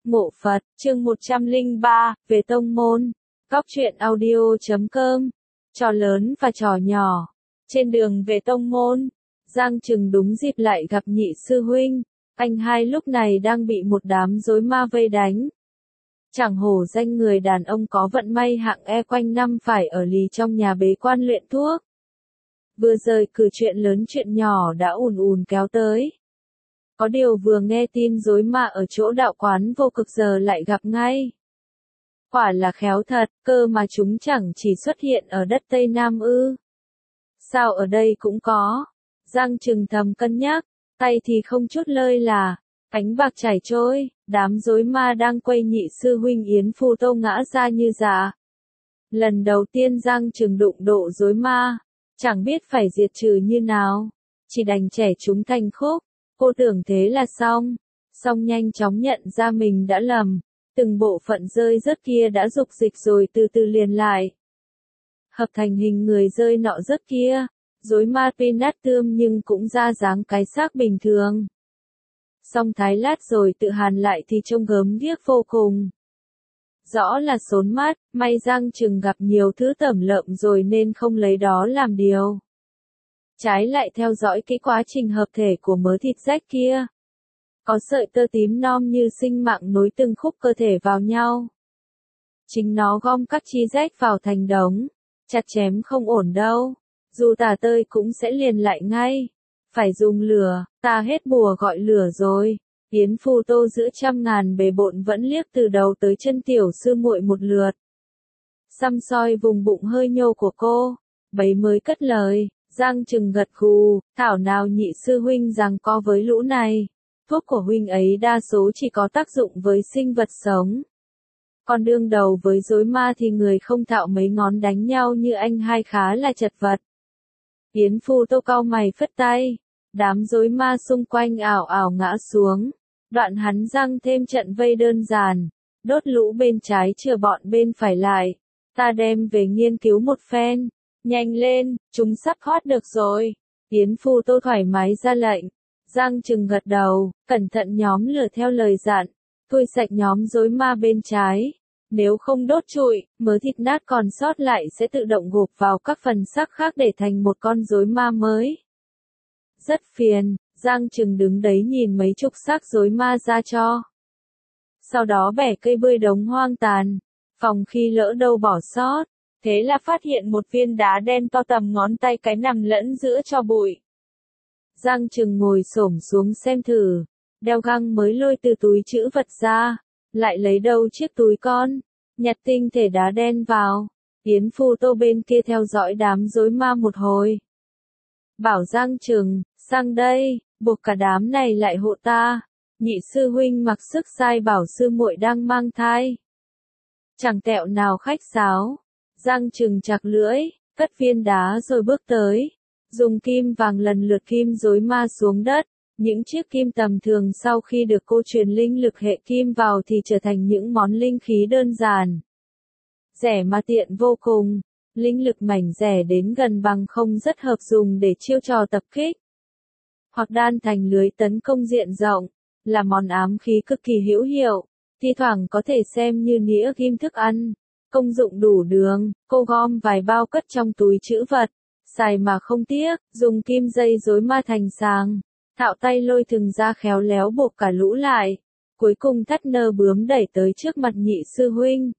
Mộ Phật, chương 103, về tông môn. Góc truyện audio.com. Trò lớn và trò nhỏ. Trên đường về tông môn, Giang Trừng đúng dịp lại gặp nhị sư huynh. Anh hai lúc này đang bị một đám rối ma vây đánh. Chẳng hổ danh người đàn ông có vận may hạng E quanh năm phải ở lì trong nhà bế quan luyện thuốc. Vừa rời cử chuyện lớn chuyện nhỏ đã ùn ùn kéo tới. Có điều vừa nghe tin rối ma ở chỗ đạo quán vô cực giờ lại gặp ngay. Quả là khéo thật, cơ mà chúng chẳng chỉ xuất hiện ở đất Tây Nam ư. Sao ở đây cũng có? Giang Trừng thầm cân nhắc, tay thì không chút lơi là, cánh bạc chảy trôi, đám rối ma đang quay nhị sư huynh Yến Phu Tô ngã ra như dạ. Lần đầu tiên Giang Trừng đụng độ rối ma, chẳng biết phải diệt trừ như nào, chỉ đành chẻ chúng thành khúc. Cô tưởng thế là xong, song nhanh chóng nhận ra mình đã lầm, từng bộ phận rơi rớt kia đã dục dịch rồi từ từ liền lại. Hợp thành hình người rơi nọ rớt kia, rối ma tuy nát tươm nhưng cũng ra dáng cái xác bình thường. Song thái lát rồi tự hàn lại thì trông gớm ghiếc vô cùng. Rõ là xốn mắt, may Giang Trừng gặp nhiều thứ tẩm lợm rồi nên không lấy đó làm điều. Trái lại theo dõi cái quá trình hợp thể của mớ thịt rách kia. Có sợi tơ tím non như sinh mạng nối từng khúc cơ thể vào nhau. Chính nó gom các chi rách vào thành đống. Chặt chém không ổn đâu. Dù tả tơi cũng sẽ liền lại ngay. Phải dùng lửa, ta hết bùa gọi lửa rồi. Yến Phu Tô giữa trăm ngàn bề bộn vẫn liếc từ đầu tới chân tiểu sư muội một lượt. Xăm soi vùng bụng hơi nhô của cô. Bấy mới cất lời. Giang Trừng gật gù, thảo nào nhị sư huynh giằng co với lũ này. Thuốc của huynh ấy đa số chỉ có tác dụng với sinh vật sống. Còn đương đầu với rối ma thì người không thạo mấy ngón đánh nhau như anh hai khá là chật vật. Yến Phu Tô cau mày phất tay, đám rối ma xung quanh ảo ảo ngã xuống. Đoạn hắn giăng thêm trận vây đơn giản, đốt lũ bên trái chừa bọn bên phải lại. Ta đem về nghiên cứu một phen. Nhanh lên, chúng sắp thoát được rồi. Yến Phu Tô thoải mái ra lệnh. Giang Trừng gật đầu, cẩn thận nhóm lửa theo lời dặn. Thui sạch nhóm rối ma bên trái. Nếu không đốt trụi, mớ thịt nát còn sót lại sẽ tự động gộp vào các phần xác khác để thành một con rối ma mới. Rất phiền, Giang Trừng đứng đấy nhìn mấy chục xác rối ma ra cho. Sau đó bẻ cây bươi đống hoang tàn. Phòng khi lỡ đâu bỏ sót. Thế là phát hiện một viên đá đen to tầm ngón tay cái nằm lẫn giữa tro bụi. Giang Trừng ngồi xổm xuống xem thử, đeo găng mới lôi từ túi trữ vật ra, lại lấy đâu chiếc túi con, nhặt tinh thể đá đen vào. Yến Phu Tô bên kia theo dõi đám rối ma một hồi. Bảo Giang Trừng, sang đây, buộc cả đám này lại hộ ta. Nhị sư huynh mặc sức sai bảo sư muội đang mang thai. Chẳng tẹo nào khách sáo. Giang Trừng chặt lưỡi, cất viên đá rồi bước tới. Dùng kim vàng lần lượt kim rối ma xuống đất. Những chiếc kim tầm thường sau khi được cô truyền linh lực hệ kim vào thì trở thành những món linh khí đơn giản. Rẻ mà tiện vô cùng. Linh lực mảnh rẻ đến gần bằng không rất hợp dùng để chiêu trò tập kích. Hoặc đan thành lưới tấn công diện rộng. Là món ám khí cực kỳ hữu hiệu. Thi thoảng có thể xem như nĩa kim thức ăn. Công dụng đủ đường, cô gom vài bao cất trong túi trữ vật, xài mà không tiếc, dùng kim dây rối ma thành sàng, thạo tay lôi thừng ra khéo léo buộc cả lũ lại, cuối cùng thắt nơ bướm đẩy tới trước mặt nhị sư huynh.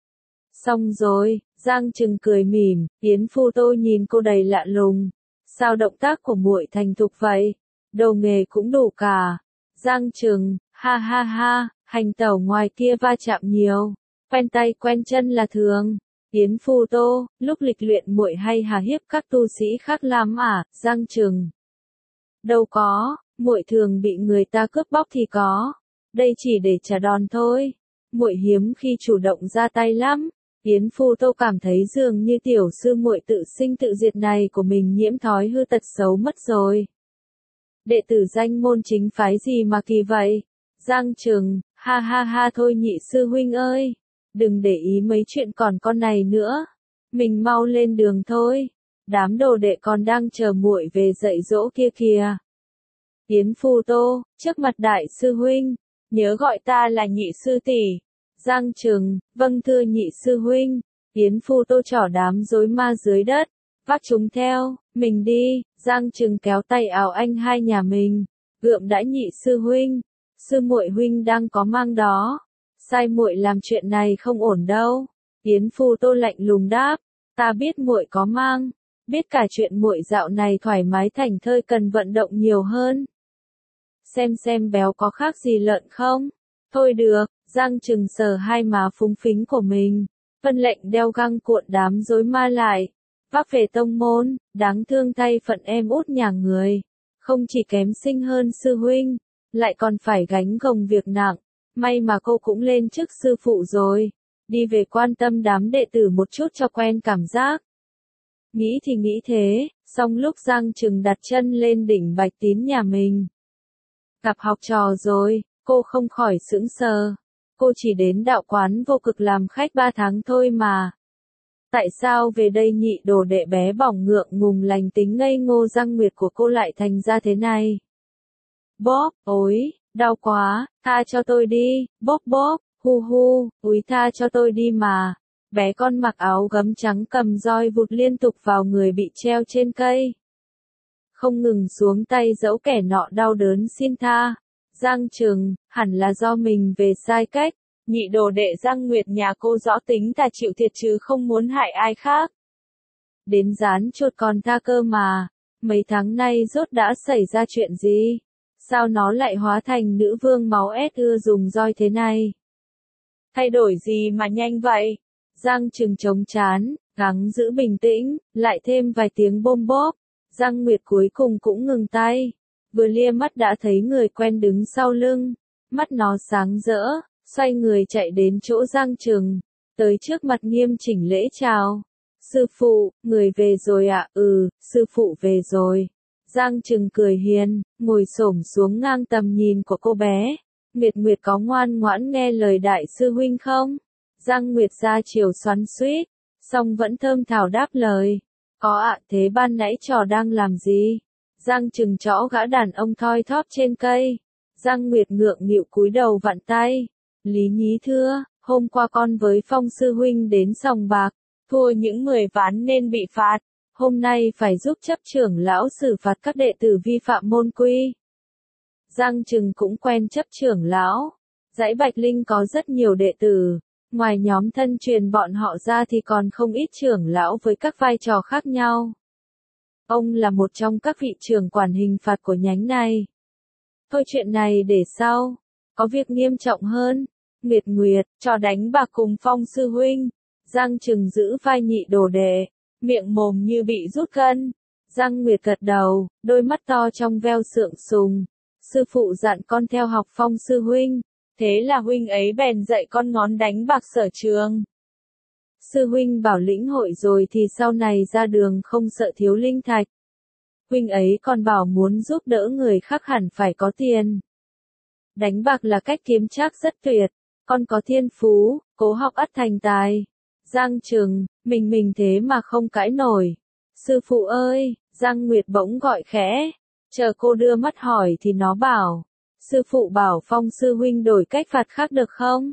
Xong rồi, Giang Trừng cười mỉm, Yến Phu Tô nhìn cô đầy lạ lùng, sao động tác của muội thành thục vậy, đầu nghề cũng đủ cả. Giang Trừng, ha ha ha, hành tẩu ngoài kia va chạm nhiều. Quen tay quen chân là thường. Yến Phu Tô, lúc lịch luyện muội hay hà hiếp các tu sĩ khác lắm à, Giang Trừng. Đâu có, muội thường bị người ta cướp bóc thì có. Đây chỉ để trả đòn thôi. Muội hiếm khi chủ động ra tay lắm. Yến Phu Tô cảm thấy dường như tiểu sư muội tự sinh tự diệt này của mình nhiễm thói hư tật xấu mất rồi. Đệ tử danh môn chính phái gì mà kỳ vậy? Giang Trừng, ha ha ha thôi nhị sư huynh ơi. Đừng để ý mấy chuyện còn con này nữa. Mình mau lên đường thôi. Đám đồ đệ còn đang chờ muội về dạy dỗ kia kìa. Yến Phu Tô, trước mặt đại sư huynh. Nhớ gọi ta là nhị sư tỷ. Giang Trừng, vâng thưa nhị sư huynh. Yến Phu Tô trỏ đám rối ma dưới đất, vác chúng theo, mình đi. Giang Trừng kéo tay áo anh hai nhà mình, gượng đã nhị sư huynh, sư muội huynh đang có mang đó, sai muội làm chuyện này không ổn đâu. Yến Phu Tô lạnh lùng đáp, ta biết muội có mang, biết cả chuyện muội dạo này thoải mái thảnh thơi cần vận động nhiều hơn. Xem béo có khác gì lợn không? Thôi được, Giang Trừng sờ hai má phúng phính của mình, vân lệnh đeo găng cuộn đám rối ma lại, vác về tông môn. Đáng thương thay phận em út nhà người, không chỉ kém sinh hơn sư huynh, lại còn phải gánh gồng việc nặng. May mà cô cũng lên chức sư phụ rồi, đi về quan tâm đám đệ tử một chút cho quen cảm giác. Nghĩ thì nghĩ thế, song lúc Giang Trừng đặt chân lên đỉnh Bạch Tín nhà mình, gặp học trò rồi, cô không khỏi sững sờ. Cô chỉ đến đạo quán vô cực làm khách 3 tháng thôi mà. Tại sao về đây nhị đồ đệ bé bỏng ngượng ngùng lành tính ngây ngô Giang Nguyệt của cô lại thành ra thế này? Bóp, ối, đau quá, tha cho tôi đi, bóp bóp, hu hu, úi tha cho tôi đi mà. Bé con mặc áo gấm trắng cầm roi vụt liên tục vào người bị treo trên cây, không ngừng xuống tay dẫu kẻ nọ đau đớn xin tha. Giang Trừng, hẳn là do mình về sai cách. Nhị đồ đệ Giang Nguyệt nhà cô rõ tính ta chịu thiệt chứ không muốn hại ai khác. Đến rán chuột còn tha cơ mà. Mấy tháng nay rốt đã xảy ra chuyện gì? Sao nó lại hóa thành nữ vương máu ét ưa dùng roi thế này? Thay đổi gì mà nhanh vậy? Giang Trừng chống chán, gắng giữ bình tĩnh, lại thêm vài tiếng bôm bóp. Giang Nguyệt cuối cùng cũng ngừng tay. Vừa lia mắt đã thấy người quen đứng sau lưng. Mắt nó sáng rỡ, xoay người chạy đến chỗ Giang Trừng, tới trước mặt nghiêm chỉnh lễ chào. Sư phụ, người về rồi ạ? Ừ, sư phụ về rồi. Giang Trừng cười hiền, ngồi xổm xuống ngang tầm nhìn của cô bé. Nguyệt Nguyệt có ngoan ngoãn nghe lời đại sư huynh không? Giang Nguyệt ra chiều xoắn xuýt, song vẫn thơm thào đáp lời. Có ạ, thế ban nãy trò đang làm gì? Giang Trừng trõ gã đàn ông thoi thóp trên cây. Giang Nguyệt ngượng nghịu cúi đầu vặn tay. Lý nhí thưa, hôm qua con với Phong sư huynh đến sòng bạc, thua những 10 ván nên bị phạt. Hôm nay phải giúp chấp trưởng lão xử phạt các đệ tử vi phạm môn quy. Giang Trừng cũng quen chấp trưởng lão. Dãy Bạch Linh có rất nhiều đệ tử. Ngoài nhóm thân truyền bọn họ ra thì còn không ít trưởng lão với các vai trò khác nhau. Ông là một trong các vị trưởng quản hình phạt của nhánh này. Thôi chuyện này để sau. Có việc nghiêm trọng hơn. Nguyệt Nguyệt, trò đánh bạc cùng Phong sư huynh. Giang Trừng giữ vai nhị đồ đệ, miệng mồm như bị rút gân. Giang Nguyệt gật đầu, đôi mắt to trong veo sượng sùng. Sư phụ dặn con theo học Phong sư huynh. Thế là huynh ấy bèn dạy con ngón đánh bạc sở trường. Sư huynh bảo lĩnh hội rồi thì sau này ra đường không sợ thiếu linh thạch. Huynh ấy còn bảo muốn giúp đỡ người khác hẳn phải có tiền. Đánh bạc là cách kiếm trác rất tuyệt. Con có thiên phú, cố học ắt thành tài. Giang Trừng, mình thế mà không cãi nổi. Sư phụ ơi, Giang Nguyệt bỗng gọi khẽ. Chờ cô đưa mắt hỏi thì nó bảo. Sư phụ bảo Phong sư huynh đổi cách phạt khác được không?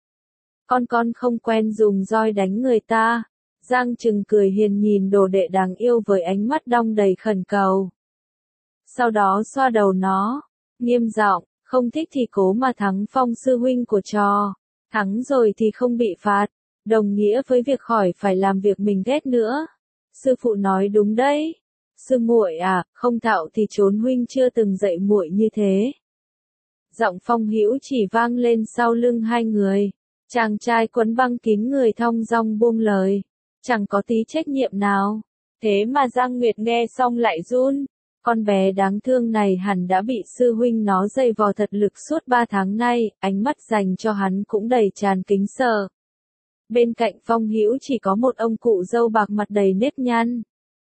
Con không quen dùng roi đánh người ta. Giang Trừng cười hiền nhìn đồ đệ đáng yêu với ánh mắt đong đầy khẩn cầu. Sau đó xoa đầu nó, nghiêm giọng, không thích thì cố mà thắng Phong sư huynh của trò. Thắng rồi thì không bị phạt, đồng nghĩa với việc khỏi phải làm việc mình ghét nữa. Sư phụ nói đúng đấy. Sư muội à, không thạo thì trốn huynh chưa từng dạy muội như thế. Giọng Phong Hữu chỉ vang lên sau lưng hai người. Chàng trai quấn băng kín người thong dong buông lời, chẳng có tí trách nhiệm nào. Thế mà Giang Nguyệt nghe xong lại run. Con bé đáng thương này hẳn đã bị sư huynh nó dày vò thật lực suốt 3 tháng nay, ánh mắt dành cho hắn cũng đầy tràn kính sợ. Bên cạnh Phong Hữu chỉ có một ông cụ râu bạc mặt đầy nếp nhăn.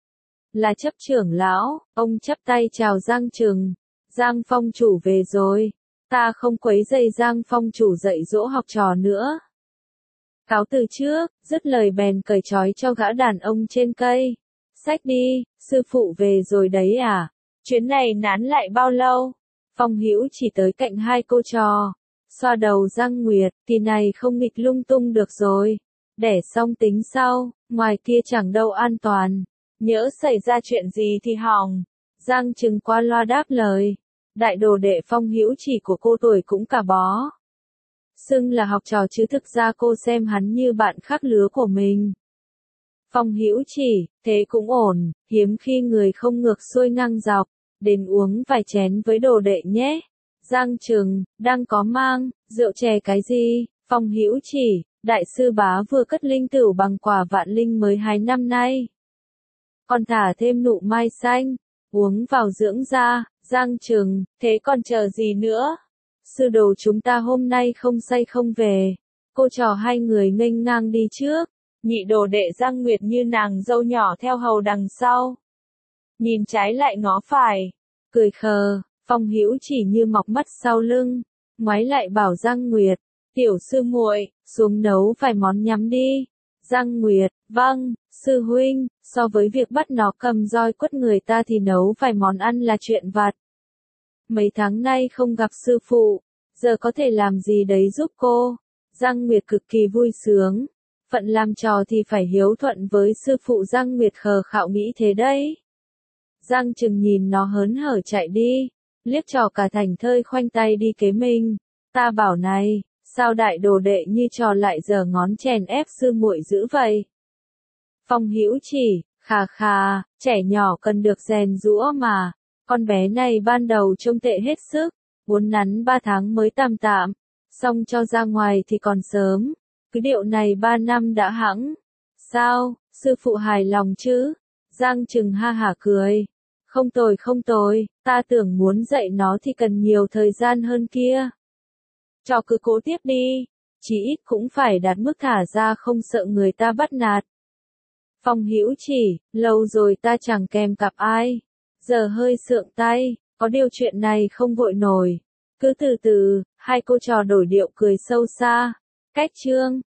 Là chấp trưởng lão, ông chắp tay chào Giang Trừng. Giang Phong chủ về rồi. Ta không quấy rầy Giang Phong chủ dạy dỗ học trò nữa. Cáo từ trước, dứt lời bèn cởi trói cho gã đàn ông trên cây. Xách đi, sư phụ về rồi đấy à? Chuyến này nán lại bao lâu? Phong Hữu chỉ tới cạnh hai cô trò. xoa đầu Giang Nguyệt, thì này không nghịch lung tung được rồi. Đẻ xong tính sau, ngoài kia chẳng đâu an toàn. Nhỡ xảy ra chuyện gì thì hỏng. Giang Trừng qua loa đáp lời. Đại đồ đệ Phong Hữu Chỉ của cô tuổi cũng cả bó. Xưng là học trò chứ thực ra cô xem hắn như bạn khác lứa của mình. Phong Hữu Chỉ, thế cũng ổn, hiếm khi người không ngược xuôi ngang dọc. Đến uống vài chén với đồ đệ nhé. Giang Trừng, đang có mang, rượu chè cái gì? Phong Hữu Chỉ, đại sư bá vừa cất linh tửu bằng quả vạn linh mới 2 năm nay. Còn thả thêm nụ mai xanh, uống vào dưỡng da. Giang Trừng, thế còn chờ gì nữa? Sư đồ chúng ta hôm nay không say không về. Cô trò hai người nghênh ngang đi trước. Nhị đồ đệ Giang Nguyệt như nàng dâu nhỏ theo hầu đằng sau. Nhìn trái lại ngó phải, cười khờ. Phong Hữu Chỉ như mọc mắt sau lưng, ngoái lại bảo Giang Nguyệt, tiểu sư muội, xuống nấu vài món nhắm đi. Giang Nguyệt, vâng, sư huynh, so với việc bắt nó cầm roi quất người ta thì nấu vài món ăn là chuyện vặt. Mấy tháng nay không gặp sư phụ, giờ có thể làm gì đấy giúp cô. Giang Nguyệt cực kỳ vui sướng, phận làm trò thì phải hiếu thuận với sư phụ. Giang Nguyệt khờ khạo nghĩ thế đấy. Giang Trừng nhìn nó hớn hở chạy đi, liếc trò cả thành thơi khoanh tay đi kế mình. Ta bảo này, sao đại đồ đệ như trò lại giở ngón chèn ép sư muội dữ vậy? Phong Hữu Chỉ, khà khà, trẻ nhỏ cần được rèn giũa mà. Con bé này ban đầu trông tệ hết sức, uốn nắn 3 tháng mới tạm tạm, xong cho ra ngoài thì còn sớm. Cứ điệu này 3 năm đã hẵng. Sao, sư phụ hài lòng chứ? Giang Trừng ha hả cười. Không tồi không tồi, ta tưởng muốn dạy nó thì cần nhiều thời gian hơn kia. Trò cứ cố tiếp đi, chí ít cũng phải đạt mức thả ra không sợ người ta bắt nạt. Phong Hữu Chỉ, lâu rồi ta chẳng kèm cặp ai. Giờ hơi sượng tay, có điều chuyện này không vội nổi. Cứ từ từ, hai cô trò đổi điệu cười sâu xa. Cách chương